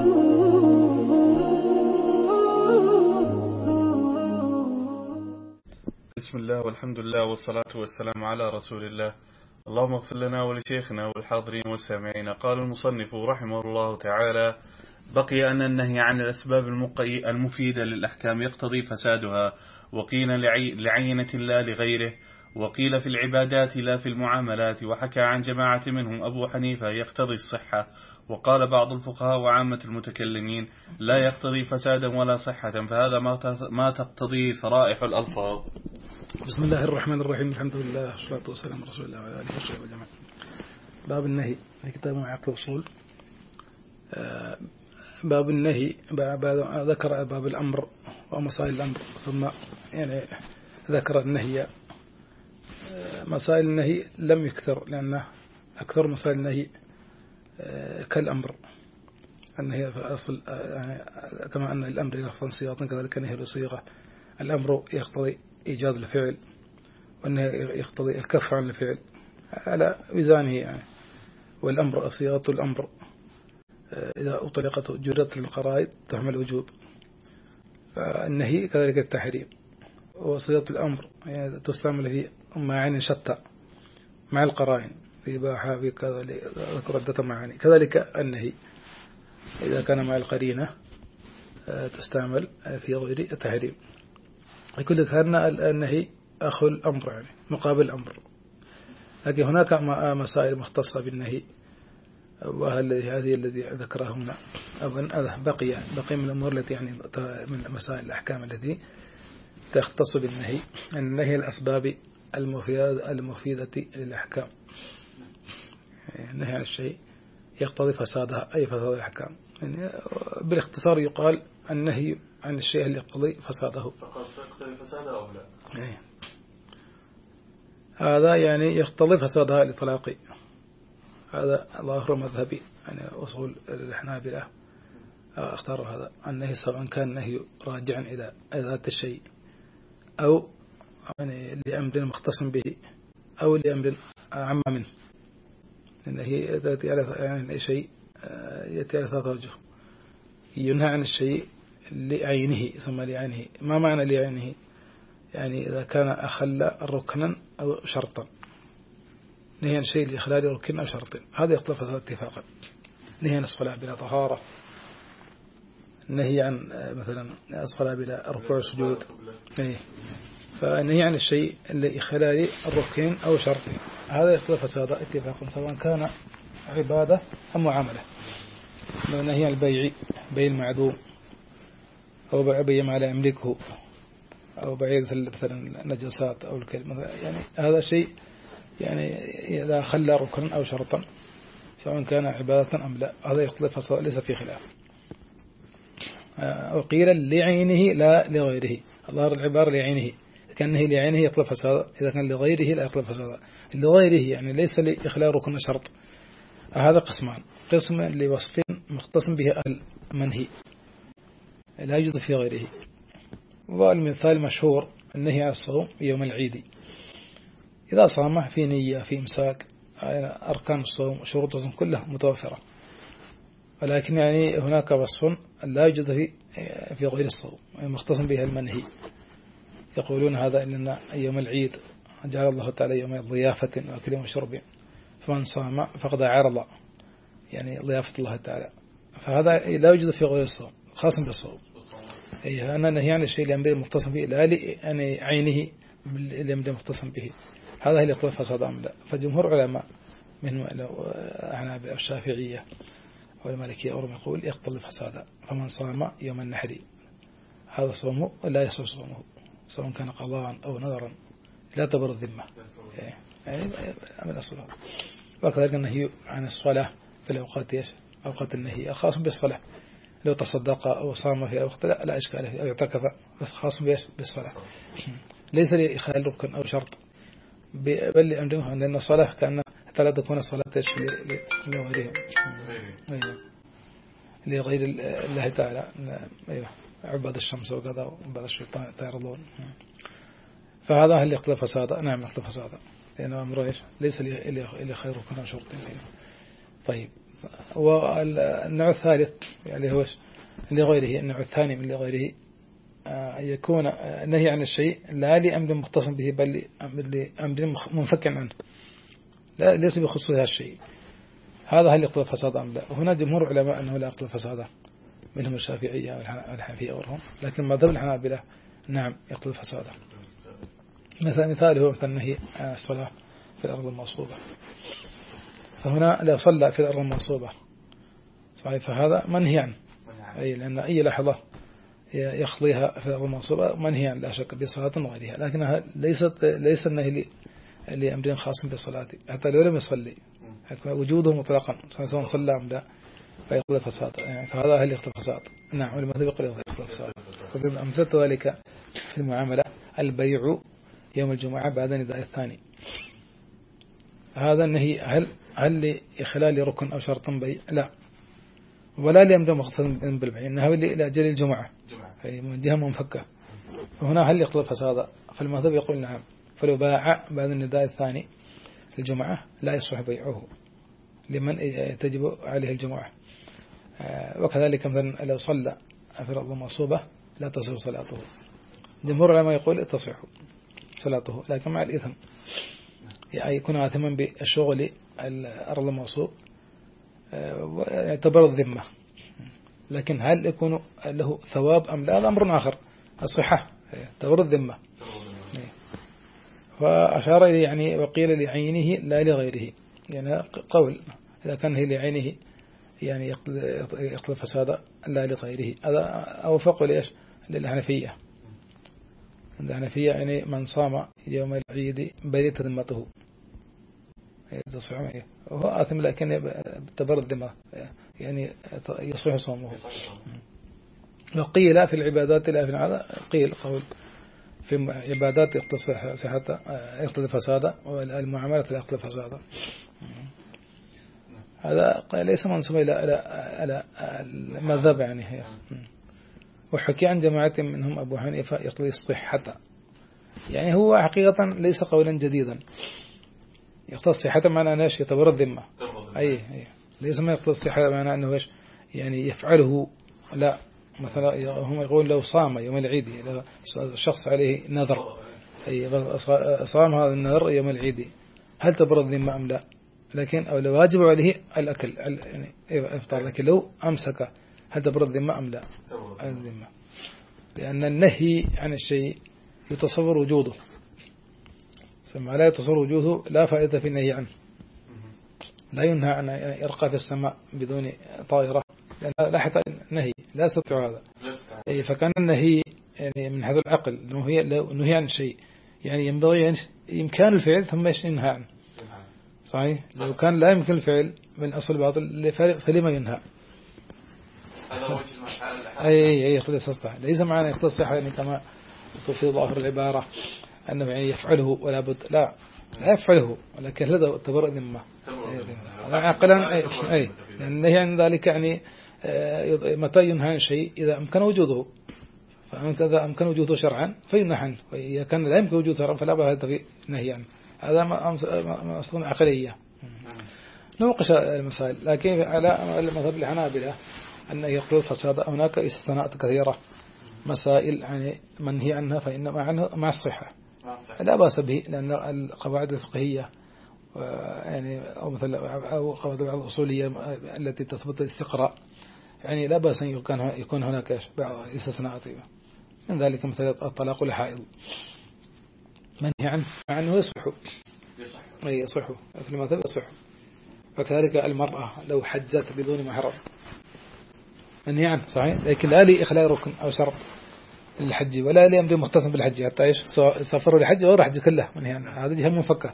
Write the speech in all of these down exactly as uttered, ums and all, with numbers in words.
بسم الله والحمد لله والصلاة والسلام على رسول الله. اللهم اغفر لنا ولشيخنا والحاضرين والسامعين. قال المصنف رحمه الله تعالى: بقي أن النهي عن الأسباب المفيدة للأحكام يقتضي فسادها، وقيل لعينة لا لغيره، وقيل في العبادات لا في المعاملات. وحكى عن جماعة منهم أبو حنيفة يقتضي الصحة، وقال بعض الفقهاء وعامة المتكلمين لا يقتضي فسادا ولا صحة، فهذا ما تقتضيه صرائح الألفاظ. بسم الله الرحمن الرحيم. الحمد لله والصلاة والسلام على رسول الله وعلى آله وصحبه أجمعين. باب النهي في كتاب معاقد الأصول. باب النهي ذكر باب الأمر ومسائل الأمر، ثم يعني ذكر النهي. مسائل النهي لم يكثر، لأنه أكثر مسائل النهي كالأمر. النهي في أصل يعني كما أن الأمر يلفظ صيغة، كذلك النهي بصيغة. الأمر يقتضي إيجاد الفعل، والنهي يقتضي الكف عن الفعل على وزانه يعني. والأمر صيغة الأمر إذا أطلقت جرت للقرائن تحمل وجوب. فالنهي كذلك التحريم. وصيغة الأمر يعني تستعمل في معاني شتى مع القرائن، في إباحة في كذا ذكر عدة معاني. كذلك النهي إذا كان مع القرينة تستعمل في غير التحريم. لكل كان النهي أخو الأمر يعني مقابل الأمر. لكن هناك مسائل مختصة بالنهي، وهذه الذي ذكره هنا. أظن بقي بقي من الأمور التي يعني من مسائل الأحكام التي تختص بالنهي. النهي الأسباب المفيدة المفيدة للأحكام. النهي عن الشيء يقتضي فسادها، أي فساد الأحكام. يعني بالاختصار يقال النهي عن الشيء اللي يقتضي فساده. فقط يقتضي فساده أو لا؟ أيه. هذا يعني يقتضي فسادها لطلاقي. هذا ظاهر مذهبي يعني أصول الحنابلة اختاروا هذا النهي، سواء كان نهي راجعا إلى ذات الشيء أو يعني لأمر مختص به أو لأمر عام منه. النهي يأتي على يعني شيء يأتي على ثلاثة وجه. ينهى عن الشيء لعينه، ثم لعينه. ما معنى لعينه؟ يعني إذا كان أخل ركنا أو شرطا. نهي عن شيء لإخلال ركن أو شرط، هذا يقتضي فساد اتفاقا. نهي عن الصلاة بلا طهارة، نهي عن مثلا الصلاة بلا ركوع وسجود. فنهي عن الشيء لإخلال الركن أو شرط، هذا يقتضي فساد اتفاقا، سواء كان عبادة أو معاملة. نهي عن البيع، بيع المعدوم، أو بيع ما لا يملكه، أو بيع مثلا النجاسات أو الكلمة. يعني هذا شيء يعني إذا خلى ركنا أو شرطا سواء كان عبادة أم لا، هذا يقتضي فساد، ليس في خلاف. وقيل لعينه لا لغيره. ظهر العبارة لعينه، كان نهي لعينه يقتضي فساد، إذا كان لغيره لا يقتضي فساد. لغيره يعني ليس لإخلال ركن شرط. هذا قسمان: قسم لوصف مختص به المنهي لا يوجد في غيره. والمثال مشهور النهي عن الصوم يوم العيد. إذا صام في نية في إمساك، أركان الصوم شروط الصوم كلها متوفرة، ولكن يعني هناك وصف لا يوجد في في غير الصوم مختص به المنهي. يقولون هذا إننا يوم العيد جعل الله تعالى يوم ضيافة وأكل وشرب، فمن صام فقد عرض يعني ضيافة الله تعالى. فهذا لا يوجد في غير الصوم، خاص بالصوم. أي أنا نهي عن الشيء الأمر مختص به لا يعني عينه الأمر مختص به. هذا اللي يقتضي فساد أم لا. فجمهور علماء من الحنابلة الشافعية والمالكية أورم يقول يقتضي فسادا. فمن صام يوم النحر هذا صومه لا يصح صومه، سواء كان قضاء أو نذرا، لا تبر الذمة يعني من الصلاة. وكذلك النهي عن الصلاة في الأوقات إيش؟ أوقات النهي خاص بالصلاة. لو تصدق أو صام في وقت لا, لا إشكال فيه، أو اعتكف، بس خاص بإيش؟ بالصلاة. ليس لإخلال ركن أو شرط، بل لأمره لأن الصلاة كأن حتى لا تكون الصلاة إيش لغيرهم، لغير الله تعالى. أيوه، عباد الشمس وكذا وعباد الشيطان تعرضون. فهذا اللي يقتضي فسادا. نعم يقتضي فسادا، لأنه أمره إيش؟ ليس لخير ركن أو شرط. طيب، والنوع الثالث يعني هو لغيره. النوع الثاني من لغيره أن يكون نهي عن الشيء لا لأمر مختص به بل لأمر منفك عنه، لا ليس بخصوص هذا الشيء. هذا هل يقتضي الفساد أم لا؟ وهنا جمهور علماء أنه لا يقتضي الفساد، منهم الشافعية والحنفية وغيرهم، لكن مذهب الحنابلة نعم يقتضي الفساد. مثلا مثاله مثل النهي عن الصلاة في الأرض المنصوبة، فهنا لا صلى في الأرض المنصوبة صحيح، فهذا منهي عنه، أي لأن أي لحظة يخضيها في الأرض المنصوبة منهي عنه لا شك بصلاة وغيرها، لكنها ليست ليس النهي لأمر خاص بالصلاة حتى لو لم يصلي، وجوده مطلقا سواء صلى أم لا فيقضي الفساد، يعني فهذا هل يقضي الفساد؟ نعم والمذهب يقول يقضي الفساد. أمثلة ذلك في المعاملة البيع يوم الجمعة بعد نداء الثاني، هذا النهي هل هل لإخلال ركن أو شرط بيع؟ لا، ولا لأمر مختص بالبيع، إنها لأجل الجمعة أي من جهة منفكة، وهنا هل يقضي الفساد؟ فالمذهب يقول نعم، فلو باع بعد النداء الثاني الجمعة لا يصح بيعه لمن تجب عليه الجمعة. وكذلك مثلا لو صلى في الأرض المنصوبة لا تصح صلاته، جمهور العلماء يقول تصح صلاته لكن مع الإثم، يعني يكون آثما بالشغل الأرض المنصوب يعتبر الذمة، لكن هل يكون له ثواب أم لا هذا أمر آخر. الصحة تعتبر الذمة، فأشار إليه يعني وقيل لعينه لا لغيره، يعني قول إذا كان هي لعينه يعني يقتضي الفساد لا لغيره، هذا أوفق لإيش للحنفية. الحنفية يعني من صام يوم العيد بريت ذمته وهو آثم لكن تبر الذمة يعني يصح صومه. وقيل في العبادات لا في هذا قيل قول في عبادات يقتضي صحة يقتضي فساد والمعاملات لا يقتضي فساد، هذا ليس منسوبا إلى إلى المذهب يعني هي. وحكي عن جماعة منهم أبو حنيفة يقتضي الصحة، يعني هو حقيقة ليس قولا جديدا، يقتضي الصحة معنى أنه يعتبر الذمة، أي أي ليس ما يقتضي الصحة معنى أنه يعني يفعله، لا مثلا هم يقول لو صام يوم العيد الشخص عليه نذر أي صام هذا النذر يوم العيد هل تبر الذمة أم لا؟ لكن أو لو واجب عليه الأكل يعني إفطار، لكن لو أمسك هل تبر الذمة أم لا؟ الذمة، لأن النهي عن الشيء يتصور وجوده، سمع لا يتصور وجوده لا فائدة في النهي عنه، لا ينهى عن إرقاء في السماء بدون طائرة لأن لا حتى نهي لا يستطيع هذا، أي فكان النهي يعني من حيث العقل إنه هي نهي عن الشيء يعني ينبغي يعني إمكان الفعل ثم ينهى عنه صحيح، لو كان لا يمكن الفعل من أصل باطل فلما ينهى. أي أي يقتضي الصحة، ليس معنى يقتضي الصحة يعني كما في ظاهر العبارة أنه يعني يفعله ولا بد، لا لا يفعله ولكن هذا تبرأ ذمة عقلا، أي أي النهي عن ذلك يعني متى ينهى عن شيء إذا أمكن وجوده، فإذا أمكن وجوده شرعا فينهى عنه، وإذا كان لا يمكن وجوده شرعا فلا بأس في نهي عنه، هذا أصلا عقلية. نوقش المسائل، لكن على المذهب الحنابلة أنه يقتضي الفساد هناك استثناءات كثيرة، مسائل يعني منهي عنها فإنما عنه مع الصحة لا بأس به، لأن القواعد الفقهية يعني أو مثل أو قواعد الأصولية التي تثبت الاستقراء يعني لا بأس أن يكون يكون هناك بعض استثناءات، من ذلك مثل الطلاق الحائض منهي عنه مع أنه يصح أي يصح في المذهب يصح. وكذلك المرأة لو حجت بدون محرم منهي عنه صحيح، لكن لا لإخلاء ركن أو شرط للحج ولا لأمر مختص بالحج حتى إيش سافروا للحج أو حج كله منهي عنه، هذا جهة منفكة،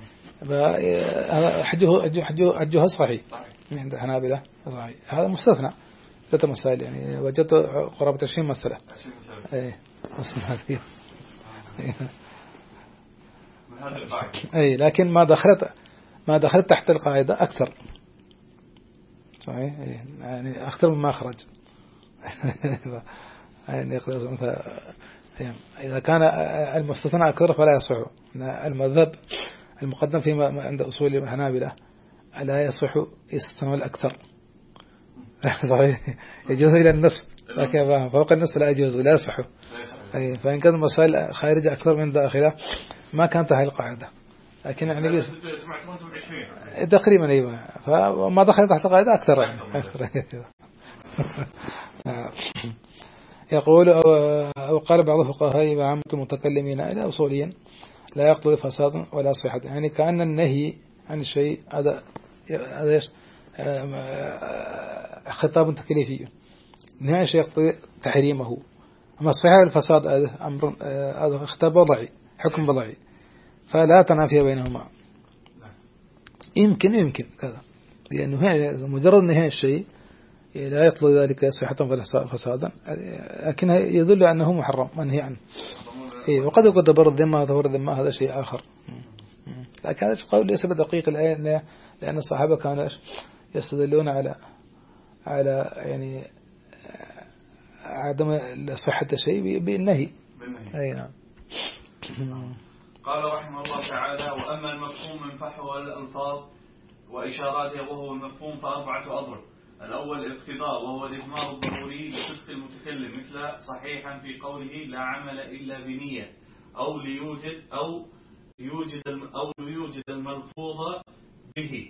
حجه حجه حجه صحيح عند الحنابلة صحيح، هذا مستثنى ثلاث مسائل يعني وجدت قرابة عشرين مسألة أي مسألة أي لكن ما دخلت ما دخلت تحت القاعدة أكثر صحيح يعني أكثر مما أخرج يعني إذا كان المستثنى أكثر فلا يصح. المذهب المقدم فيما عند أصول الحنابلة لا يصح يستعمل أكثر. صحيح يجوز إلى النصف لكن فوق النصف لا يجوز لا يصح. أي فإن كانت المسائل خارجة أكثر من داخلة ما كانت هاي القاعدة. لكن يعني بس تقريبا أيوة فما دخل تحت القاعدة أكثر يعني. يقول أو قال بعض الفقهاء وعامة المتكلمين إلى أصوليا لا يقتضي فسادا ولا صحة. يعني كأن النهي عن الشيء هذا هذا خطاب تكليفي. نهي الشيء يقتضي تحريمه. أما الصحة والفساد هذا أمر هذا خطاب وضعي حكم وضعي فلا تنافي بينهما. يمكن يمكن كذا لأنه مجرد نهي الشيء لا يقتضي ذلك صحة ولا فسادا لكن يدل أنه محرم منهي عنه. إيه وقد يقول دبر الذمة دبر الذمة هذا شيء آخر. لكن هذا القول ليس بدقيق الآن لأن الصحابة كانوا يستدلون على على يعني عدم صحة الشيء بالنهي. أي نعم. قال رحمه الله تعالى وأما المفهوم من فحوى الألفاظ وإشاراتها وهو المفهوم فأربعة أضرب. الأول الاقتضاء وهو الإضمار الضروري لصدق المتكلم مثل صحيحا في قوله لا عمل إلا بنية أو ليوجد أو يوجد أو ليوجد الملفوظ به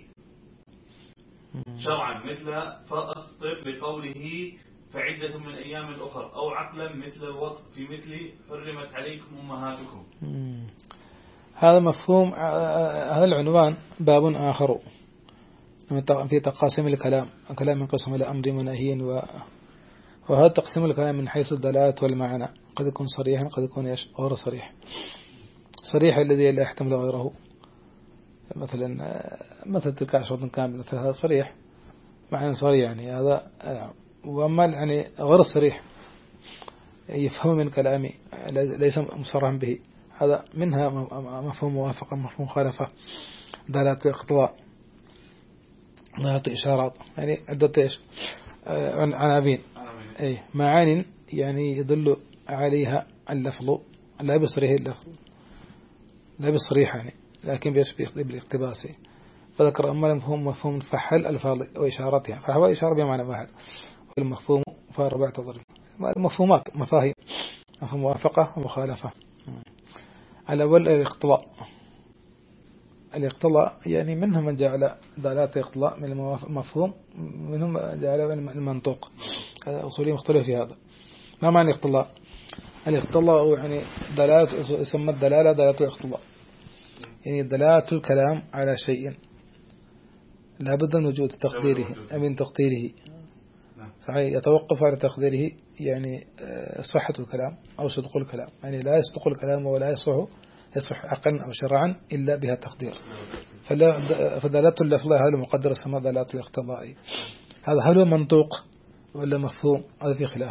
شرعا مثل فأفطر بقوله فعدة من أيام الأخر أو عقلا مثل الوطء في مثل حرمت عليكم أمهاتكم. هذا مفهوم. هذا العنوان باب آخر في تقاسيم الكلام. الكلام ينقسم إلى أمر ونهي و... وهذا تقسيم الكلام من حيث الدلالات والمعنى قد يكون صريحا قد يكون غير صريح. صريح الذي لا يحتمل غيره مثلا مثل تلك عشرة كاملة هذا صريح معنى صريح يعني هذا. وأما يعني غير صريح يفهم من كلامي ليس مصرحا به هذا منها مفهوم موافقة مفهوم خالفة دلالات اقتضاء دلالات إشارات يعني عدة إيش عناوين أي معان يعني يدل عليها اللفظ لا بصريح اللفظ لا بصريح يعني لكن بيشبه بالاقتباس. فذكر أما المفهوم مفهوم فحل الفاظ وإشاراتها فهو إشارة بمعنى واحد والمفهوم فأربعة ضرب. المفهومات مفاهيم مفهوم موافقة ومخالفة. الأول الاقتضاء. الاقتضاء يعني منهم من جعل دلالات الاقتضاء من المفهوم منهم من جعل من المنطوق. أصولي مختلف في هذا. ما معنى الاقتضاء؟ الاقتضاء يعني دلالة يسمى الدلالة دلالة الاقتضاء يعني دلالة الكلام على شيء لا بد من وجود تقديره من تقديره صحيح يتوقف على تقديره يعني صحة الكلام أو صدق الكلام يعني لا يصدق الكلام ولا يصح يصح عقلا أو شرعا إلا بها تقدير. فدلالة اللفظ هذا مقدر السماء دلالة الاقتضاء. هذا هل هو منطوق ولا مفهوم هذا في خلاف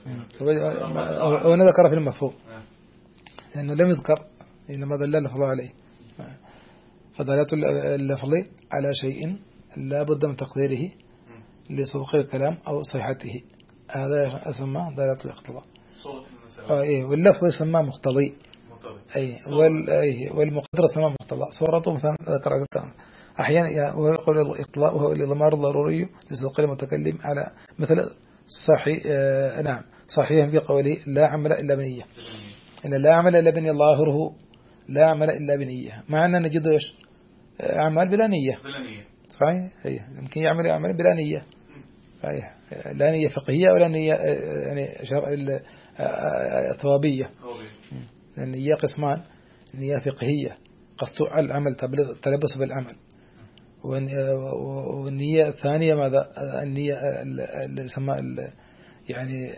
أو نذكر في المفهوم لأنه لم يذكر إنما دل اللفظ عليه. فدلالة اللفظ على شيء لا بد من تقديره لصدق الكلام أو صحته هذا يسمى دلالة الاقتضاء. أيه واللفظ يسمى مقتضي أي وال أي والمقدر يسمى مقتضى. صورته مثلا ذكر أحيانا يقول الاقتضاء وهو الإضمار الضروري لصدق المتكلم على مثل صحيح آه نعم صحيح في قوله لا عمل إلا بنية إن لا عمل إلا بنية ظاهره لا عمل إلا بنية مع أن نجد إيش أعمال بلا نية صحيح هي يمكن يعمل يعمل بلا نية صحيح لا نية فقهية ولا نية يعني شرع ثوابية. النية قسمان نية فقهية قصد العمل تلبس بالعمل والنية الثانية ماذا النية اللي يسمى يعني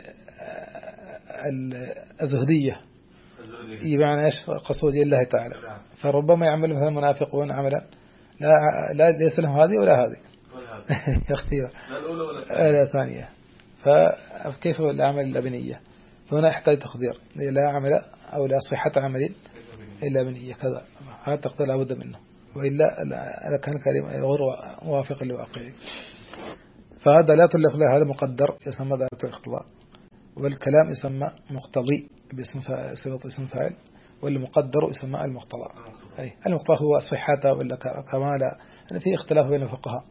الزهدية يعني ايش قصد وجه الله تعالى. فربما يعمل مثلا منافقون عملا لا لا ليس لهم هذه ولا هذه اختيار لا ثانية. فكيف العمل إلا بنية فهنا يحتاج تقدير لا عمل أو لا صحة عمل إلا بنية كذا هذا تقدير لا بد منه وإلا كان كلمة غير موافق لواقعه. فهذا دلالة اللفظ هذا مقدر يسمى دلالة الاقتضاء والكلام يسمى مقتضي باسم صفة اسم فاعل والمقدر يسمى المقتضى. أي المقتضى هو صحته ولا كمال يعني في اختلاف بين الفقهاء.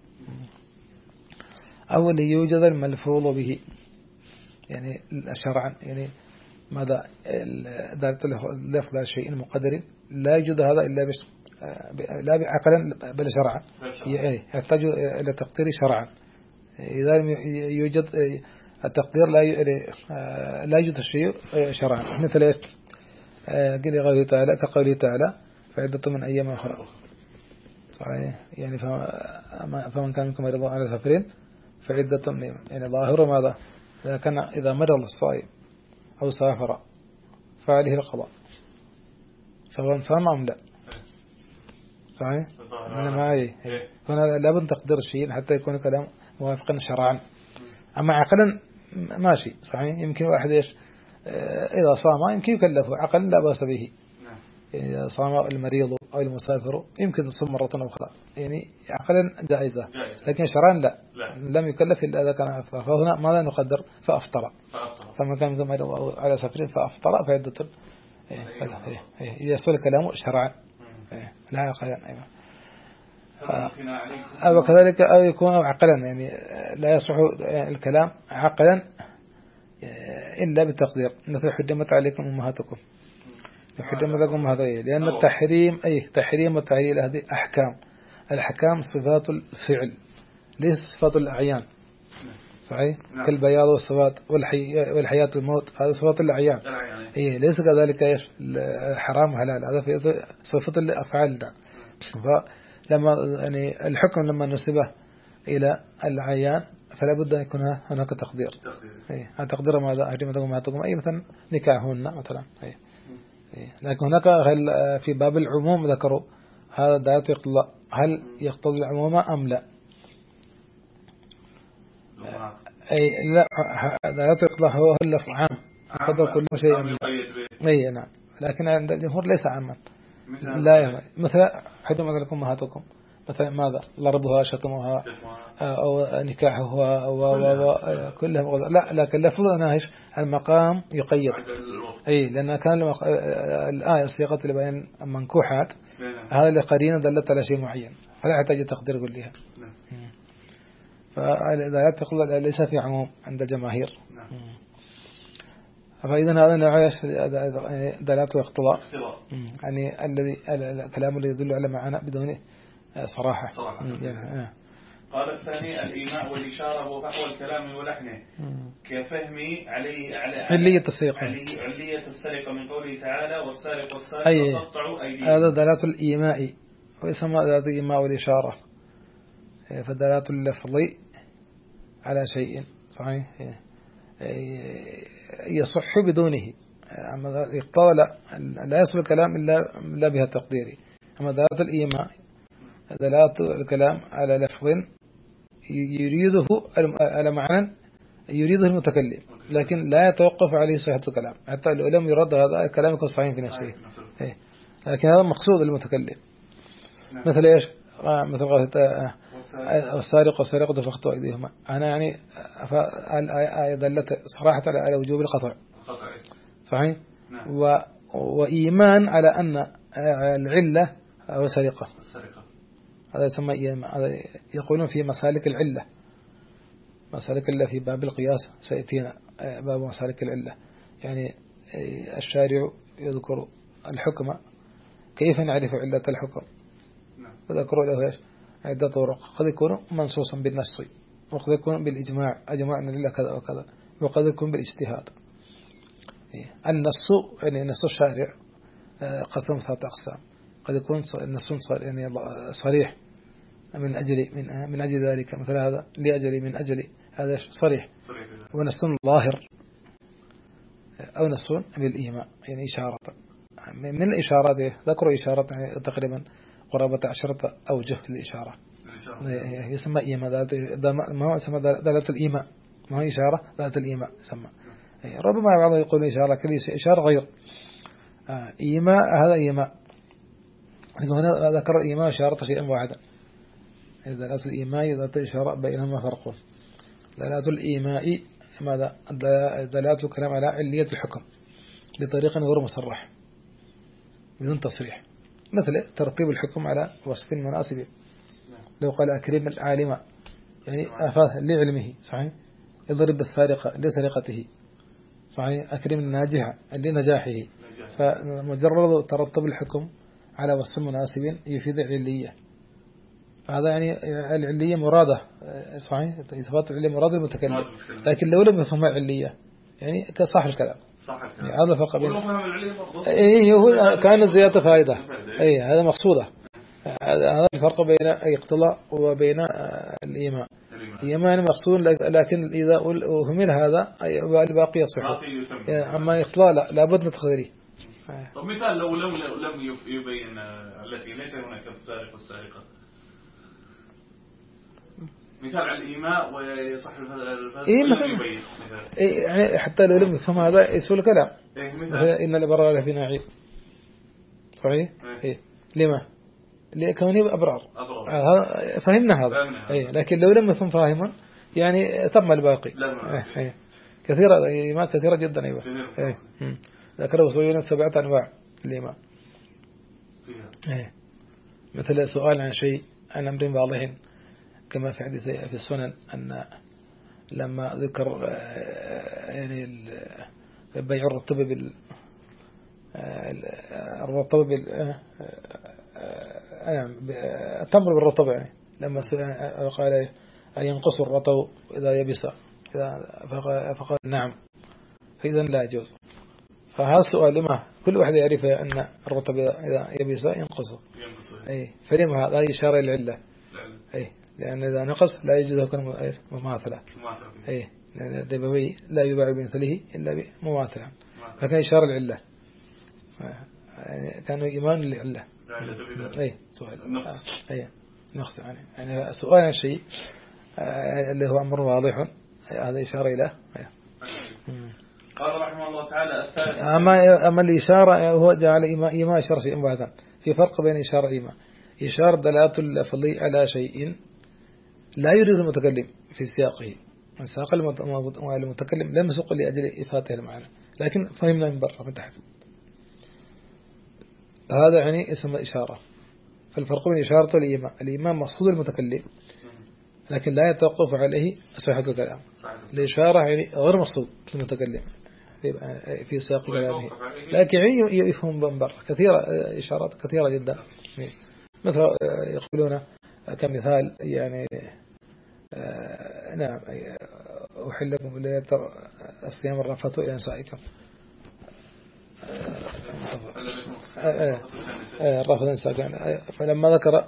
أو ليوجد الملفوظ به يعني شرعا، يعني ماذا اللفظ على شيء مقدر لا يوجد هذا إلا بش لا بعقلا بل شرعا، يحتاج إلى تقدير شرعا. إذا يوجد التقدير لا لا يوجد الشيء شرعا، مثل إيش؟ قال قوله تعالى كقوله تعالى فعدة من أيام أخرى، صحيح؟ يعني فمن كان منكم مريضا على سفر فعدة من، يعني ظاهر ماذا؟ إذا كان إذا مرض الصائم أو سافر فعليه القضاء سواء صام أم لا، صحيح؟ من ما هي هنا لابد تقدير الشيء حتى يكون كلام موافقا شرعا. أما عقلا ماشي، صحيح؟ يمكن واحد إيش إذا صام يمكن يكلفه عقلا لا بأس به، إذا صام المريض أو المسافر يمكن يصوم مرة أخرى، يعني عقلا جائزة، لكن شرعا لا. لا، لم يكلف إلا إذا كان أفطر. فهنا ماذا نقدر؟ فأفطر، فما كان مريض على سفر فأفطر فعدة. يصل كلامه شرعا لا عقلا. أيوة. أو كذلك أو يكون أو عقلا، يعني لا يصح الكلام عقلا إلا بالتقدير، مثل حرمت عليكم أمهاتكم، حرمت لكم أمهاتكم، لأن التحريم أي تحريم والتحليل هذه أحكام. الأحكام صفات الفعل ليس صفات الأعيان، صحيح؟ كالبياض والسواد والحياة والموت، هذا صفات الأعيان. إيه ليس كذلك إيش حرام حلال، هذا في صفة الأفعال. فلما يعني الحكم لما نسبه إلى العيان فلا بد أن يكون هناك تقدير. إيه تقدير ماذا؟ أحرمتكم أمهاتكم، أي مثلا نكاحهن مثلا. إيه لكن هناك في باب العموم ذكروا هذا دلالة يقتضي، هل يقتضي العموم أم لا؟ أي لا، دلالة يقتضي هو اللفظ عام قدر كل شيء أم لا. أي نعم، لكن عند الجمهور ليس عاما، لا يعني مثل حرمت لكم أمهاتكم مثلا ماذا؟ ضربها شتمها أو نكاحها وكلها، لا لكن لفظ ناهش المقام يقيد. أي لأن كان الآية صيغة لبيان منكوحات، هذا اللي قرينة دلت على شيء معين فلا يحتاج تقدير كلها. فالآيات تقول ليس في عموم عند الجماهير. فإذا هذا نعيش دلالته اقتضاء، يعني الذي الكلام الذي يدل على معنى بدون صراحة. صراحة. يعني قال الثاني الإيماء والإشارة هو فحوى الكلام ولحنه كفهمي عليه على علية السرقة، علية السرقة من قوله تعالى والسارق والسارق تقطعوا أيديهم. هذا دلالة الإيماء، ويسمى دلالة الإيماء والإشارة، فدلالة اللفظ على شيء صحيح يصح بدونه. أما يقتضى لا, لا يصل الكلام إلا لا بها تقديري. أما دلالة الإيماء دلالة الكلام على لفظ يريده على معنى يريده المتكلم، لكن لا يتوقف عليه صحة الكلام، حتى لو لم يرد هذا الكلام يكون صحيح في نفسه. إيه. لكن هذا مقصود المتكلم. مثل إيش؟ مثل قالت السارق والسارقة فاقطعوا أيديهما، أنا يعني الآية دلت صراحة على وجوب القطع، صحيح؟ و وإيمان على أن العلة هو سرقة، هذا يسمى إيمان. يقولون في مسالك العلة، مسالك العلة في باب القياس سيأتينا باب مسالك العلة، يعني الشارع يذكر الحكم كيف نعرف علة الحكم، فذكروا له إيش عدة طرق، قد يكون منصوصا بالنص، وقد يكون بالإجماع أجماع أن لله كذا وكذا، وقد يكون بالاجتهاد. النص يعني نص الشارع قسم ثلاثة أقسام، قد يكون النص يعني صريح من أجل من من أجل ذلك، مثل هذا لأجل من أجل هذا صريح، ونص ظاهر أو نص بالإيماء يعني إشارة. من الإشارات ذكروا إشارات يعني تقريبا قرابة عشرة أوجه للإشارة، يسمى إيماء، ما هو يسمى دلالة الإيماء، ما هو إشارة دلالة الإيماء يسمى. ربما بعضهم يقول إشارة كل إشارة غير إيماء، هذا إيماء. هنا ذكر الإيماء إشارة شيئا واحدا، دلالة الإيماء دلالة الإشارة بينهما فرق. دلالة الإيماء ماذا؟ دلالة الكلام على علية الحكم بطريقة غير مصرح بدون تصريح، مثل ترتيب الحكم على وصف مناسب لو قال أكرم العالم يعني أفاد لعلمه صحيح، يضرب السارقة لسرقته صحيح، أكرم الناجح لنجاحه. فمجرد ترتب الحكم على وصف المناسبين يفيد العلية. هذا يعني العلية مرادة صحيح، إثبات العلية مراد المتكلم، لكن لو لم يفهم العلية يعني كصاحب الكلام صح الكلام يعني هذا الفرق بين إيه هو كان الزيادة فائدة أي هذا مقصودة. هذا الفرق بين الاقتلاء وبين الإيماء. الإيمان مقصود لكن إذا أهمل هذا الباقي يصح، أما إقتلاء لا لابد من تقديره. طب مثال لو لم لم يبين التي ليس هناك السارق والسارقة، مثال على الإيماء ويصح الفاسق إيه ولم يبين إيه يعني حتى لو لم يفهم هذا يسوء الكلام. إيه إن الأبرار لفي نعيم صحيح. إيه, إيه. لما لكونه أبرار آه فهمنا هذا إيه، لكن لو لم يفهم فاهما يعني تم الباقي. إيه إيه. كثيرة إيماء كثيرة جدا أيوة. إيه ذكر وصولنا سبعة أنواع الإيماء. إيه مثل سؤال عن شيء عن أمر واضح كما في حديث في السنن أن لما ذكر يعني بيع الرطب بال الرطب بال التمر بالرطب يعني لما قال ينقص الرطب إذا يبس إذا فقال نعم فإذا لا يجوز. فهذا السؤال لما كل واحد يعرف أن الرطب إذا يبس ينقص أي فلما هذا إشارة العلة أي لأن إذا نقص لا يجوز يكون مماثلة أي لأن الربوي لا يباع بمثله إلا بمماثلة. فكان إشارة العلة يعني كانوا إيمان للعلة أي سؤال أي نقص يعني يعني سؤال عن شيء اللي هو أمر واضح هذا إشارة إلى قال رحمه الله تعالى الثالث. أما أما الإشارة هو جعل إيمان إشارة شيء واحدا. في فرق بين إشارة إيمان إشارة دلالة اللفظ على شيء لا يريد المتكلم في سياقه، سياق المتكلم لم يسق لأجل إفادته المعنى لكن فهمنا من برا من تحت. هذا يعني اسم إشارة. فالفرق بين إشارة والإيمان، الإيمان مقصود المتكلم لكن لا يتوقف عليه صحة الكلام. الإشارة يعني غير مقصود المتكلم في سياق كلامه لكن يفهم من برا. كثيرة إشارات كثيرة جدا مثل يقولون كمثال يعني آه نعم أحل لكم الليلة الصيام الرفث إلى نسائكم الرفث نسائكم. فلما ذكر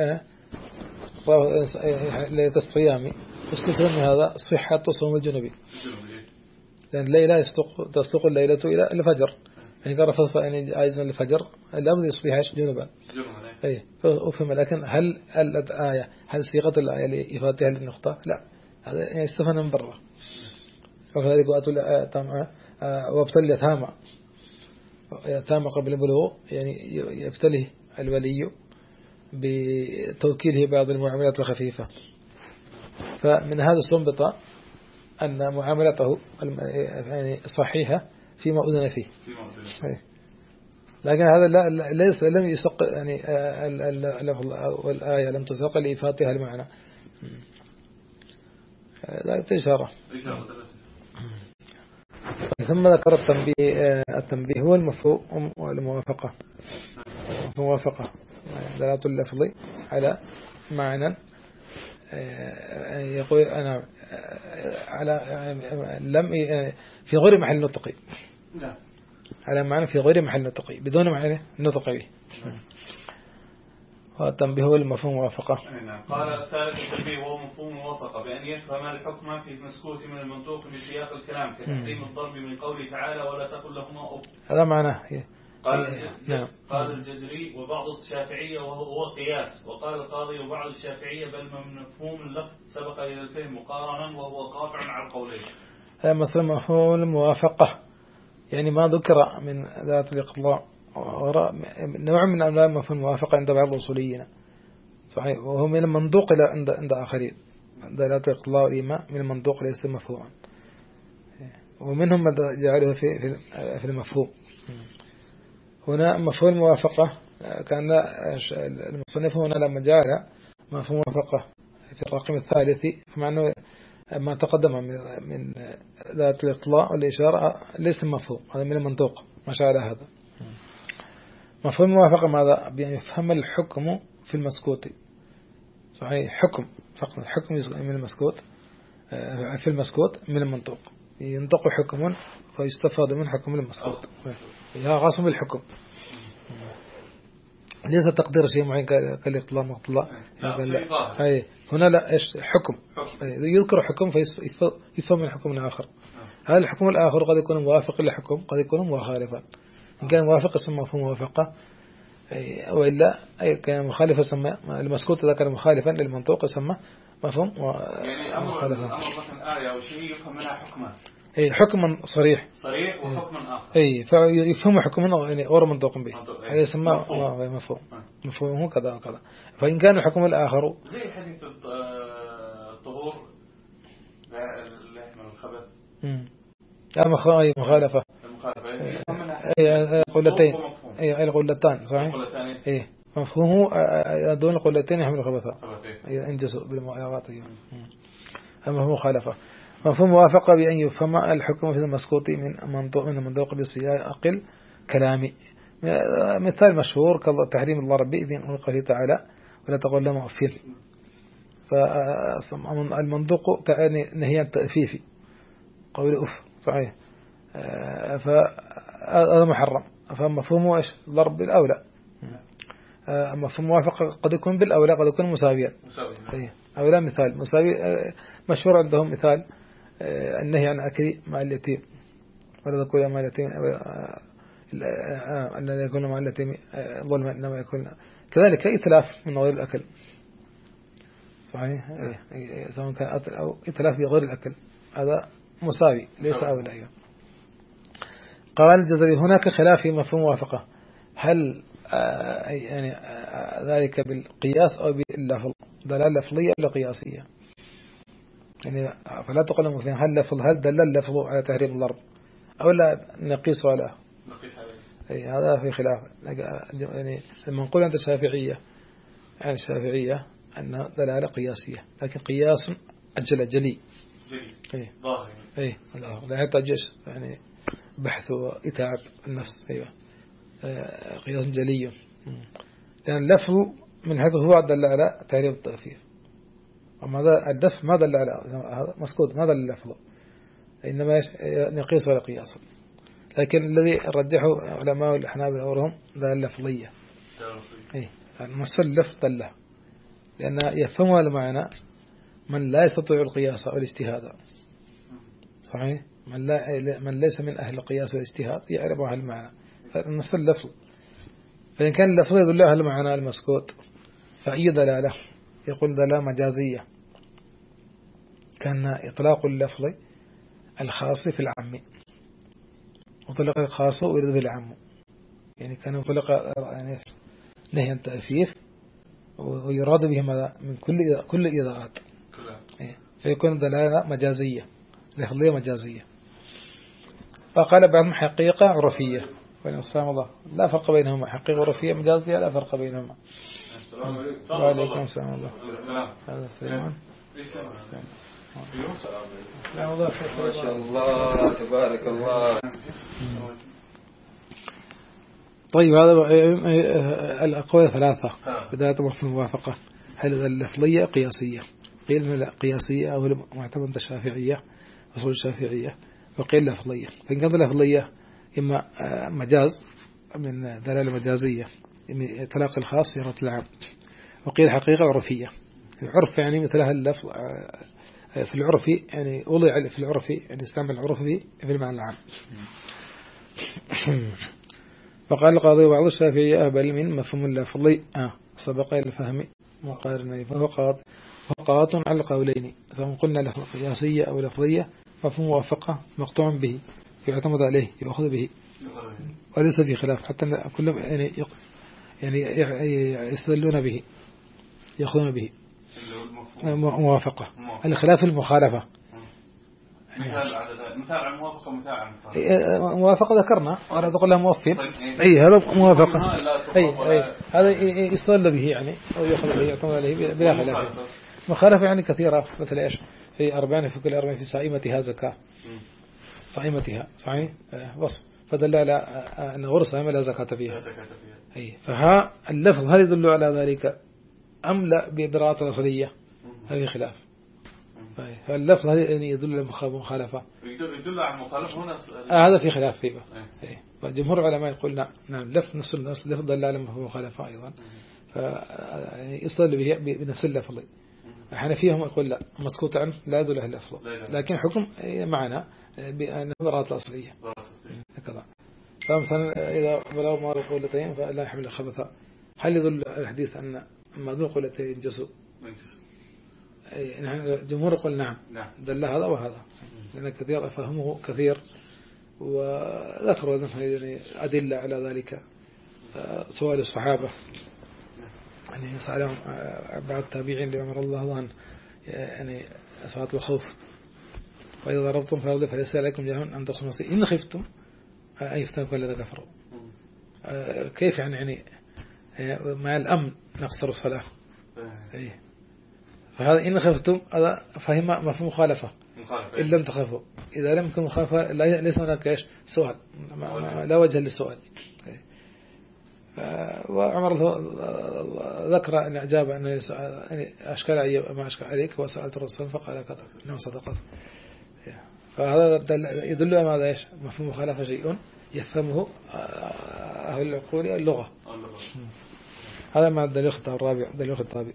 ليلة الصيام أسلك من هذا صحة صوم الجنوبي لأن الليلة تسلق الليلة إلى الفجر يعني قال رفث فإن عايزنا الفجر لابد يصبح جنوبا أي أفهم. لكن هل الآية هل صيغة الآية لإفادتها للنقطة؟ لا هذا يعني استفهم من برا. وكذلك وأتوا وابتل يتامى يتامى قبل البلوغ يعني يبتله الولي بتوكيله بعض المعاملات الخفيفة. فمن هذا استنبط أن معاملته يعني صحيحة فيما أذن فيه. لكن هذا لا ليس لم يسق يعني والآية لم تسق لإفادتها المعنى. لا إشارة. ثم ذكر التنبيه. التنبيه هو المفهوم والموافقة. موافقة دلالة اللفظ على معنى يقول أنا على لم في غير محل نطقي على معنى في غير محل نطقي بدون معنى نطقي. والتنبيه هو المفهوم موافقة. قال الثالث التنبيه هو مفهوم موافقة بأن يفهم الحكم في المسكوت من المنطوق بسياق الكلام كتحريم الضرب من قوله تعالى ولا تقل لهما أف. هذا معناه. قال نعم. قال الجزري وبعض الشافعية وهو قياس. وقال القاضي وبعض الشافعية بل من مفهوم اللفظ سبق إلى الفهم مقارنا وهو قاطع على القولين. هذا مثل مفهوم الموافقة يعني ما ذكر من ذات الإقضاء نوع من أنواع مفهوم الموافقة عند بعض الأصوليين صحيح وهو من المنطوق إلى عند عند آخرين. ذات الإقضاء والإيماء من المنطوق ليس مفهوما ومنهم من جعله في في المفهوم. هنا مفهوم الموافقة كان المصنف هنا لما جعل مفهوم موافقة في الرقم الثالث، فمعنى ما تقدم من من ذات الإطلاق والإشارة ليس مفهوم، هذا من المنطوق ما شاء الله. هذا مفهوم موافقة ماذا؟ بأن يفهم الحكم في المسكوت. صحيح، حكم فقط، الحكم من المسكوت في المسكوت من المنطوق، ينطق حكم فيستفاد من حكم المسكوت، يا غاصم بالحكم. ليس تقدير شيء معين كالإطلاق مطلق. أي هنا لا، إيش حكم يذكر حكم فيفهم من حكم آخر. هذا الحكم الآخر قد يكون موافق للحكم، قد يكون مخالفا. إن كان موافق اسمه مفهوم موافقة، وإلا أي كان مخالفا سمى المسكوت. إذا كان مخالفا للمنطوق يسمى مفهوم مخالفا. يعني أمر مثلا آية أو شيء يفهم منها حكما، أي حكما صريح صريح وحكما آخر، أي فيفهم حكما يعني غير منطوق به، هذا يسمى مفهوم. مفهوم مفهومه كذا وكذا. فإن كان الحكم الآخر زي حديث الطهور لا يحمل الخبث، أي مخالفة، أي قلتين، أي القلتان صحيح، أي مفهومه دون القلتين يحمل الخبث، أي انجزوا بالمعلومات. أما هو مخالفة. مفهوم موافقة بأن يفهم الحكم في المسكوت من منطوق من منطوق بسياق كلامي. مثال مشهور كتحريم الله ربي في قوله تعالى ولا تقول لما أفل، فالمنطوق تعني نهي التأفيف، قول أف صحيح، فهذا محرم. فمفهومه إيش؟ ضرب بالأولى. مفهوم موافقة قد يكون بالأولى، قد يكون مساويا. أولى مثال مساوي مشهور عندهم، مثال النهي عن أكل مع اليتيم ولا تأكل مع اليتيم، أن لا يكون مع اليتيم ظلما إنما يكون كذلك إتلاف من غير الأكل. صحيح، سواء كان أو إتلاف بغير الأكل، هذا مساوي ليس أولى. أيضا قال الجزري هناك خلاف في مفهوم موافقة، هل يعني ذلك بالقياس أو باللفظ، دلالة لفظية ولا قياسية؟ يعني فلا تقول مثلا هل لفظ هل دل اللفظ على تحريم الضرب أو لا نقيس على أي هذا في خلاف. يعني لما نقول عند الشافعية يعني الشافعية أنها دلالة قياسية، لكن قياس أجل جلي جلي ظاهر، أي لا يحتاج يعني بحث وإتعاب النفس. أيوة قياس جلي، لأن اللفظ من حيث هو دل على تحريم التخفيف، أما هذا الدف ما دل على هذا مسكوت، ما دل اللفظ، إنما نقيس ولا قياس. لكن الذي رجحه علماء الحنابلة أورهم دل لفظية، إيه نص اللفظ دله، لأن يفهمها المعنى من لا يستطيع القياس أو الاجتهاد. صحيح، من لا من ليس من أهل القياس والاجتهاد يعرف أهل المعنى، فنص اللفظ. فإن كان اللفظ يدل على المعنى المسكوت فأي دلالة؟ يقول دلالة مجازية، كان إطلاق اللفظ الخاص في العام، وطلق الخاص ويرد بالعام، يعني كان يطلق يعني نهي التأفيف ويراد به من كل كل الإضاءات، فيكون دلالة مجازية لفظية مجازية. فقال بعضهم حقيقة عرفية، والسلام الله لا فرق بينهما، حقيقة عرفية مجازية لا فرق بينهما. وعليكم السلام الله. هذا سليمان. ما شاء الله تبارك الله. طيب هذا الأقوال ثلاثة بداية مفهوم الموافقة، هل اللفظية قياسية؟ قيل لا قياسية أو معتمد الشافعية أصول الشافعية، وقيل لفظية. فإن كانت لفظية إما مجاز من دلالة مجازية إطلاق الخاص في رد العام، وقيل حقيقة عرفية. العرف يعني مثلها اللفظ في العرف، يعني وضع في العرف يعني استعمل العرف في المعنى العام. فقال القاضي بعض الشافعية أهبل من مفهوم اللفظي آه سبق إلى الفهم مقارنة، فهو قاط وقاط على القولين، سواء قلنا لفظ قياسية أو لفظية. مفهوم موافقة مقطوع به يعتمد عليه يأخذ به، وليس في خلاف، حتى كلهم يعني يعني يستدلون به يأخذون به موافقة. الخلاف المخالفة، مثال على مثال على الموافقة مثال على المثال. موافقة ذكرنا أنا أقول لها موفق. أي هذا موافقة. أي أي هذا يستدل به يعني أو يأخذ به يعتمد عليه بلا خلاف. مخالفة يعني كثيرة مثل إيش في أربعين في كل أربعين في صائمتها زكاة. صائمتها صحيح وصف فدل على أن غرسها ما لا زكاة فيها. أي فها اللفظ هل يدل على ذلك أم لا ببراءة الأصلية هذه خلاف. فاللفظ هذا يعني يدل على المخالفة. يدل على المخالفة هنا. هذا في خلاف فيه. أي فجمهور العلماء يقول نعم نعم لفظ نفس اللفظ دل على المخالفة أيضا. فيصل به بنفس اللفظ. الحنفية هم يقول لا مسكوت عنه لا يدل على اللفظ لكن حكم معنا بأنه براءة الأصلية. هكذا. فمثلا إذا بلغوا ما القولتين فلا يحمل الخبث هل يدل الحديث أن ما ذو قولتين ينجسوا؟ الجمهور يقول نعم دل هذا وهذا لأن كثير فهمه كثير وذكروا يعني أدلة على ذلك سؤال الصحابة يعني سألهم بعض التابعين اللي أمر الله عنه يعني صلاة الخوف فإذا ضربتم في الأرض فليس عليكم جهنم أن تقسموا إن خفتم أن يفتنكم الذين كفروا كيف يعني يعني مع الأمن نقصر الصلاة أي فهذا إن خفتم هذا فهم مفهوم مخالفة إن لم تخافوا إذا لم يكن مخالفة ليس هناك إيش سؤال لا وجه للسؤال. وعمر ذكر أن أجاب أن أشكال علي ما أشكال عليك وسألت الرسول فقال كذا إنه صدقت. فهذا يدل على ماذا إيش مفهوم مخالفة شيء يفهمه أهل العقول اللغة. هذا مع الدليل الخطاب الرابع دليل الخطابي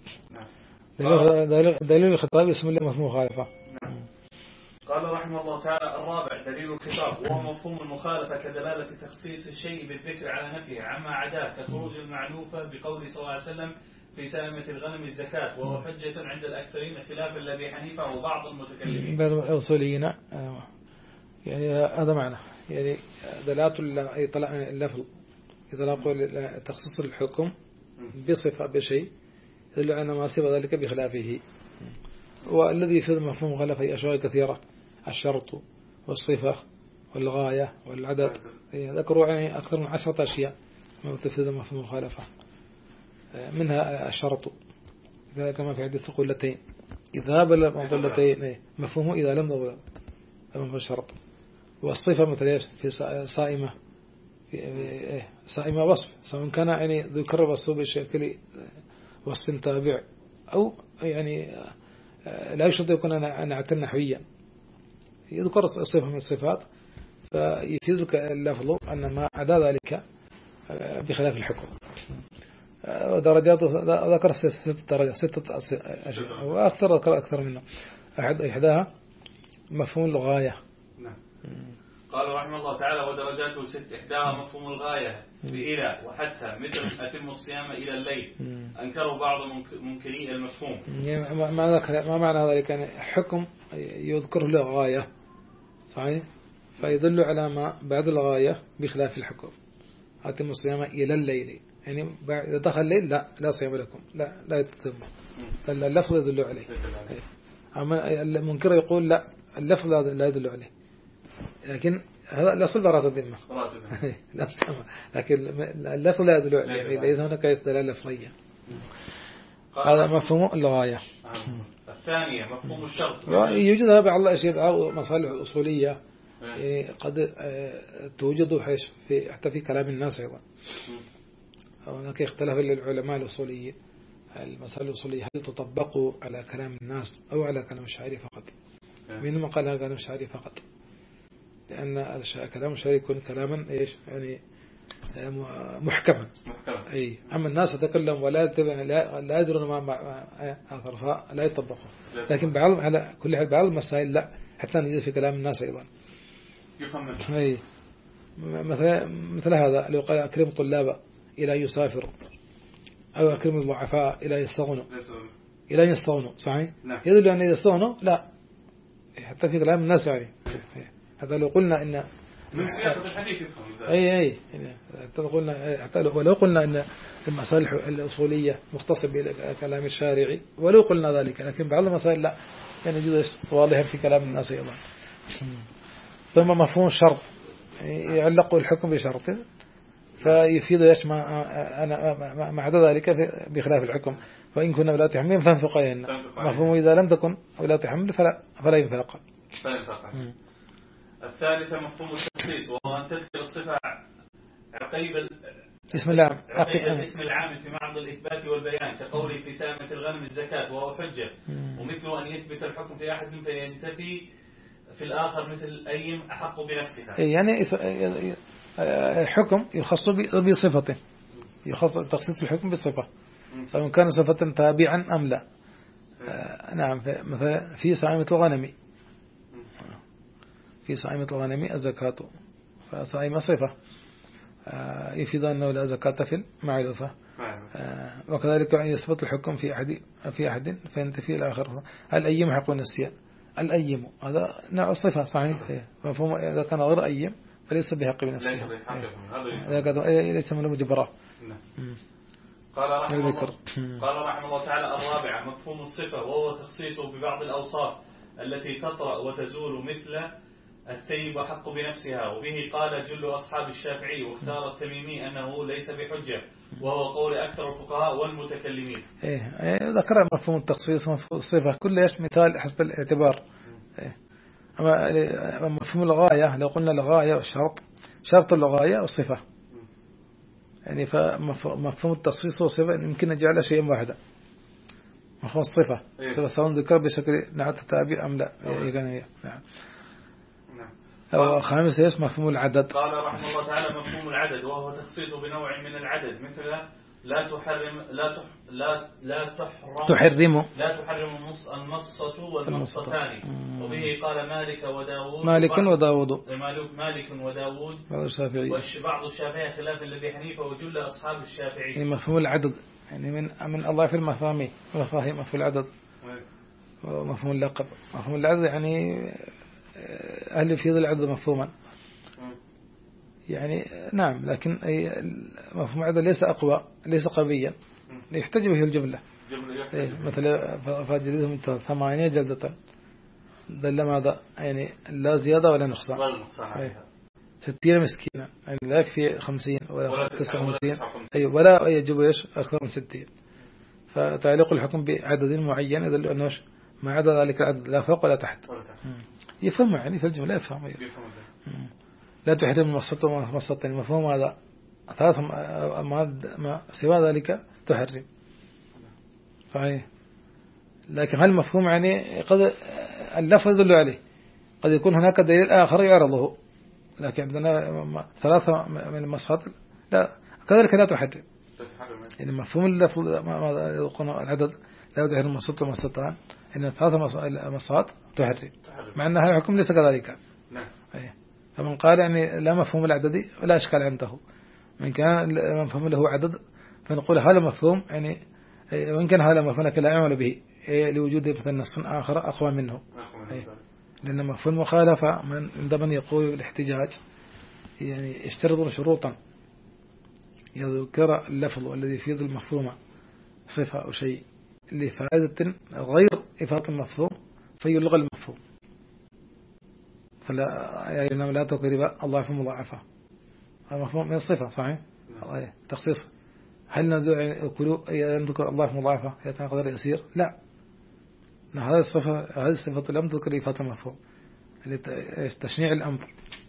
دليل الخطابي اسم الله مفهوم مخالفة. قال رحمه الله تعالى الرابع دليل الخطاب وهو مفهوم المخالفة كدلالة تخصيص الشيء بالذكر على نفيه عما عداه كخروج المعلوفة بقول صلى الله عليه وسلم في سائمة الغنم الزكاة وهو حجة عند الأكثرين خلافا لأبي حنيفة وبعض المتكلمين. بين الأصوليين يعني هذا معنى يعني دلالة اللفظ إطلاق تخصيص الحكم بصفة بشيء يدل على ما سوى ذلك بخلافه. والذي يفيد مفهوم مخالفة أشياء كثيرة الشرط والصفة والغاية والعدد ذكروا يعني أكثر من عشرة أشياء ما تفيد مفهوم مخالفة منها الشرط كما في حديث القلتين إذا بلغ القلتين مفهومه إذا لم يبلغ مفهوم الشرط. والصفة مثل في صائمة صائمة وصف سواء كان يعني ذكر وصف بشكل وصف تابع أو يعني لا يشرط يكون نعتا نحويا يذكر صفة من الصفات فيفيدك اللفظ أن ما عدا ذلك بخلاف الحكم. ودرجاته ذكر ستة درجات ستة أشياء وأكثر ذكر أكثر منه أحد إحداها مفهوم الغاية. قال رحمه الله تعالى ودرجاته ست إحداها مفهوم الغاية بإلى وحتى مثل أتم الصيام إلى الليل أنكروا بعض منكري المفهوم. ما معنى ذلك يعني حكم يذكر له غاية صحيح فيدل على ما بعد الغاية بخلاف الحكم. أتم الصيام إلى الليل يعني إذا دخل الليل لا لا صيام لكم لا لا يتم اللفظ يدل عليه. أما المنكر يقول لا اللفظ لا يدل عليه لكن هذا الأصل براءة الذمة لكن اللفظ لا يدل عليه يعني ليس هناك دلالة لفظية. هذا مفهوم الغاية. الثانية مفهوم الشرط يوجد بعض الأشياء مصالح أصولية قد توجد حيث في حتى في كلام الناس أيضا. هناك اختلاف العلماء الأصوليين المسائل الأصولية هل تطبق على كلام الناس أو على كلام الشاعر فقط. منهم قال هذا كلام الشاعر فقط لأن كلام الشاعر يكون كلاما إيش يعني محكما أي أما الناس يتكلم ولا لا لا يدرون ما ما أثر لا يطبقه. لكن بعض على كل حال بعض المسائل لا حتى نجد في كلام الناس أيضا يفهم أي مثل مثل هذا لو قال أكرم طلاب إلى يسافر أو أكرم الضعفاء إلى يستغنوا إلى يستغنوا صحيح يدل أن يستغنوا لا حتى في كلام الناس يعني هذا لو قلنا إن من سياق الحديث يفهم أي أي حتى قلنا حتى ولو قلنا إن المسائل الأصولية مختصة بكلام الشارعي ولو قلنا ذلك لكن بعض المسائل لا يعني جزء واضحا في كلام الناس أيضا. ثم مفهوم الشرط يعلق الحكم بشرط فيفيد ايش ما أنا ما عدا ذلك بخلاف الحكم. وإن كنا ولاة حمل فانفق علينا. مفهوم إذا لم تكن ولاة حمل فلا فلا ينفق. الثالثة مفهوم التخصيص، وهو أن تذكر الصفة عقيب اسم العام عقيب الاسم العام في معرض الإثبات والبيان، كقوله في سامة الغنم الزكاة وهو حجة. ومثل أن يثبت الحكم في أحد فينتفي في الآخر، مثل أيم أحق بنفسها. يعني الحكم يخص بصفته، يخص تخصيص الحكم بصفة سواء كان صفة تابعا أم لا. آه نعم. مثلا في صائمة الغنم، في صائمة الغنم الزكاة، فصائمة صفة آه يفيد أنه لا زكاة في المعرفة. آه وكذلك يثبت الحكم في أحد في أحد فينتفي الآخر. الأيم حق النسيان، الأيم هذا نوع صفة صحيح، مفهوم إذا كان غير أيم فليس بحق بنفسه، ليس من مجبرة. قال رحمه الله قال رحمه الله تعالى: الرابعة مفهوم الصفة، وهو تخصيصه ببعض الأوصاف التي تطرأ وتزول، مثل الثيب حق بنفسها. وبه قال جل أصحاب الشافعي، واختار التميمي أنه ليس بحجة، وهو قول أكثر الفقهاء والمتكلمين. إيه ذكر مفهوم التخصيص ومفهوم الصفة كل إيش مثال حسب الاعتبار. إيه. أما مفهوم الغاية لو قلنا الغاية والشرط، شرط الغاية والصفة، يعني فمفهوم التخصيص والصفة يمكن نجعل شيئا واحدا. مفهوم الصفة صفة سواء ذكر بشكل نعت تابع أم لا. نعم. أو خامس إيش مفهوم العدد. قال رحمه الله تعالى: مفهوم العدد، وهو تخصيصه بنوع من العدد، مثل لا تحرم لا تح لا لا تحرم تحرم لا تحرم النصة والنصتان. وبه قال مالك وداود مالك وداود مالك وداود والشافعي بعض الشافعي خلاف الذي حنيفة وجل أصحاب الشافعي. يعني مفهوم العدد يعني من من الله في المفاهيم مفاهيم مفهوم العدد ومفهوم اللقب. مفهوم العدد يعني هل يفيد العدد مفهوما يعني نعم، لكن مفهوم العدد ليس أقوى ليس قويا يحتاج به الجملة. مثل فاجلدهم ثمانية جلدة دل ماذا يعني لا زيادة ولا نقصان. ستين مسكينا يعني لا يكفي خمسين ولا تسعة وخمسين أيوة ولا يجب إيش أكثر من ستين. فتعليق الحكم بعدد معين يدل أنه ما عدا ذلك العدد لا فوق ولا تحت. يفهم يعني في الجملة يفهم. لا تحرم المصة ومصتين مفهوم هذا ثلاث ما سوى ذلك تحرم صحيح. لكن هل مفهوم يعني قد اللفظ يدل عليه، قد يكون هناك دليل آخر يعرضه، لكن عندنا ثلاثة من المصات لا كذلك لا تحرم. يعني مفهوم اللفظ ما يقول العدد لا تحرم المصة ومصتان إن ثلاثة مصات تحرم، مع أن هذا الحكم ليس كذلك. فمن قال يعني لا مفهوم العدد ولا أشكال عنده، من كان مفهوم له عدد فنقول هذا مفهوم يعني وإن كان هذا مفهوم لكن لا يعمل به لوجود مثلا نص آخر أقوى منه. لأن مفهوم المخالفة من عندما يقول الاحتجاج يعني يشترط شروطا يذكر اللفظ الذي يفيد المفهوم صفة أو شيء لفائدة غير إفادة المفهوم فيلغى المفهوم. فلا يعني لا تقرب الله في مضاعفة المفهوم من الصفة صحيح تخصيص. هل نقول يذكر الله في مضاعفة إذا كان قدر يسير؟ لا، هذه الصفة هذه الصفة لم تذكر إفادة المفهوم لتشنيع الأمر.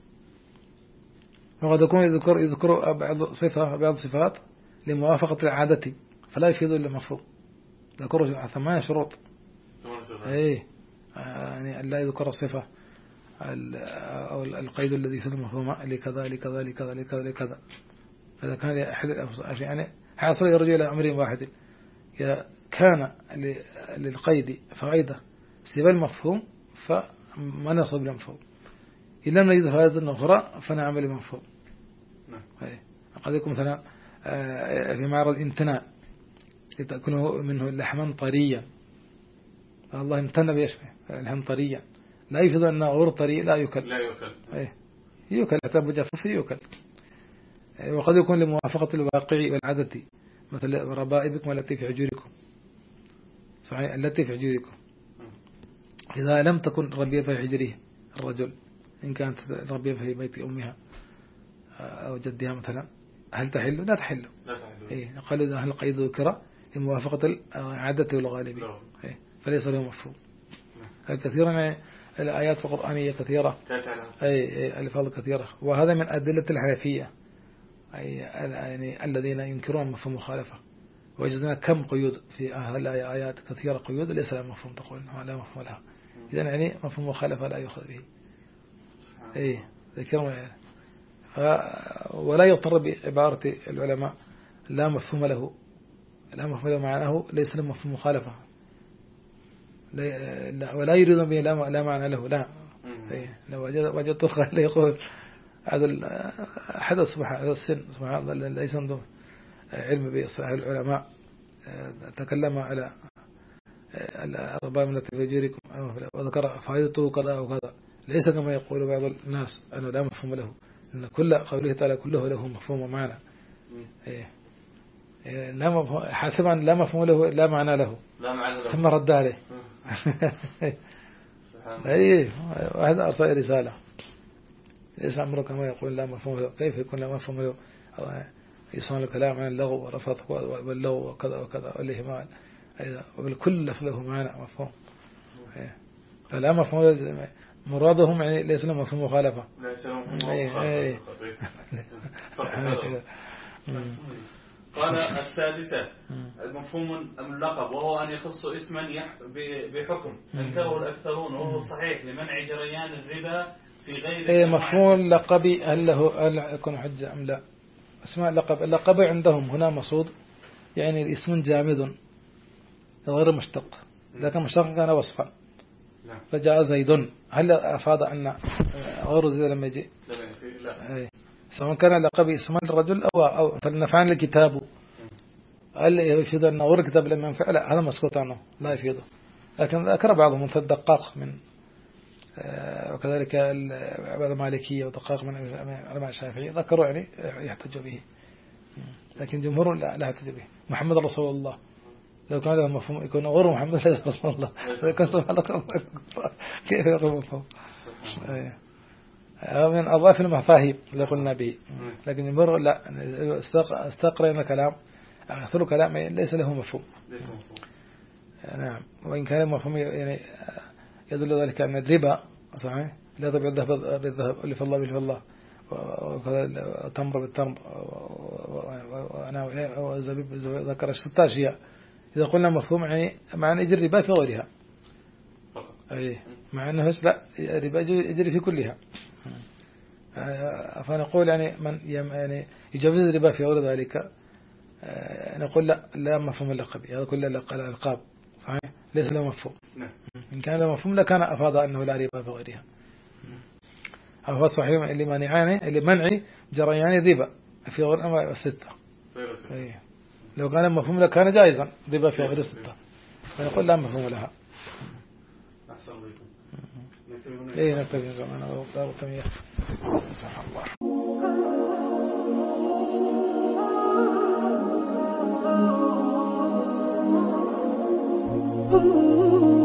وقد يكون يذكر يذكر بعض صفة بعض صفات لموافقة العادة فلا يفيد إلا المفهوم. ذكروا ثمانية شروط إيه يعني لا يذكر الصفة أو القيد الذي في المفهوم لكذا لكذا لكذا لكذا لكذا. فإذا كان أحد يعني حاصل يرجع إلى أمر واحد، إذا كان للقيد فائدة سوى المفهوم فما نأخذ بالمفهوم، إلا نجد فائدة أخرى فنعمل المفهوم. قد يكون مثلا في معرض امتناع لتأكله منه لحما طريا، الله امتنى بيشبه لحم طريا لا يفيد أنه غير طري لا يؤكل لا يؤكل أيه يؤكل حتى بجفف يؤكل. وقد يكون لموافقة الواقع والعادة مثل ربائبكم التي في حجوركم صحيح التي في حجوركم إذا لم تكن ربية في حجره الرجل إن كانت ربية في بيت أمها أو جدها مثلا هل تحل؟ لا تحل. لا تحل. إيه قالوا هل القيد ذكر لموافقة العادة والغالبية إيه فليس له مفهوم. كثيرا يعني الآيات القرآنية كثيرة أي الفاظ كثيرة وهذا من أدلة الحنفية أي يعني الذين ينكرون مفهوم مخالفة وجدنا كم قيود في هذه الآيات كثيرة قيود ليس لها مفهوم تقول لا مفهوم لها إذن يعني مفهوم مخالفة لا يؤخذ به إيه ذكروا يعني ولا يضطر بعبارة العلماء لا مفهوم له لا مفهوم له معناه ليس له مفهوم مخالفة لا ولا يريدون به لا لا معنى له لا إيه لو وجدت خالد يقول هذا حدث سبحان هذا السن سبحان الله ليس عنده علم بإصلاح العلماء تكلم على الأرباب التي في جيركم وذكر فائدته كذا وكذا ليس كما يقول بعض الناس أنه لا مفهوم له إن كل قوله تعالى كله له مفهوم ومعنى إيه لا مفهوم حسبا لا مفهوم له لا معنى له لا معنى له ثم رد عليه أي واحد أرسل رسالة ليس أمره كما يقول لا مفهوم له كيف يكون لا مفهوم له يصنع الكلام عن اللغو ورفض واللغو وكذا وكذا والإهمال وبالكل له معنى مفهوم فلا مفهوم مرادهم يعني ليس له مفهوم مخالفة ليس له مفهوم مخالفة. قال السادسة المفهوم اللقب وهو أن يخص اسما بحكم ذكره الأكثرون وهو صحيح لمنع جريان الربا في غير ايه مفهوم اللقب هل له هل يكون حجة أم لا اسماء اللقب اللقب عندهم هنا مقصود يعني الاسم جامد غير مشتق لكن مشتق كان وصفا فجاء زيد هل أفاد أن غير زيد لما يجي لا ايه سواء كان اللقب اسم الرجل أو أو فلنفعل الكتاب هل يفيد أن غير الكتاب لما ينفع لا هذا مسكوت عنه لا يفيده لكن ذكر بعضهم مثل الدقاق من وكذلك بعض المالكية ودقاق من علماء الشافعي ذكروا يعني يحتج به لكن جمهور لا لا يحتج به محمد رسول الله لو كان له مفهوم يكون غير محمد ليس رسول الله كان سبحان كيف يقول مفهوم من أضاف المفاهيم اللي قلنا به لكن جمهور لا استقرأنا كلام أكثر كلام ليس له مفهوم نعم وإن كان مفهوم يعني يدل ذلك أن الربا صحيح لا تبع الذهب بالذهب اللي في الله بالله الله وكذا التمر بالتمر وأنا والزبيب ذكر ستة أشياء إذا قلنا مفهوم يعني معنى يجري الربا في غيرها أي مع أنه لا الربا يجري في كلها فنقول يعني من يعني يجوز الربا في غير ذلك نقول لا لا مفهوم اللقب هذا كله الألقاب صحيح ليس له مفهوم إن كان له مفهوم لكان أفاض أنه لا ربا في غيرها هو صحيح اللي مانعانه اللي منع جريان الربا في غير الأنواع الستة لو كان مفهوم لكان جائزا ربا في غير الستة فنقول لا مفهوم لها أحسن بكم إيه نكتب زمان أو التمييز سبحان الله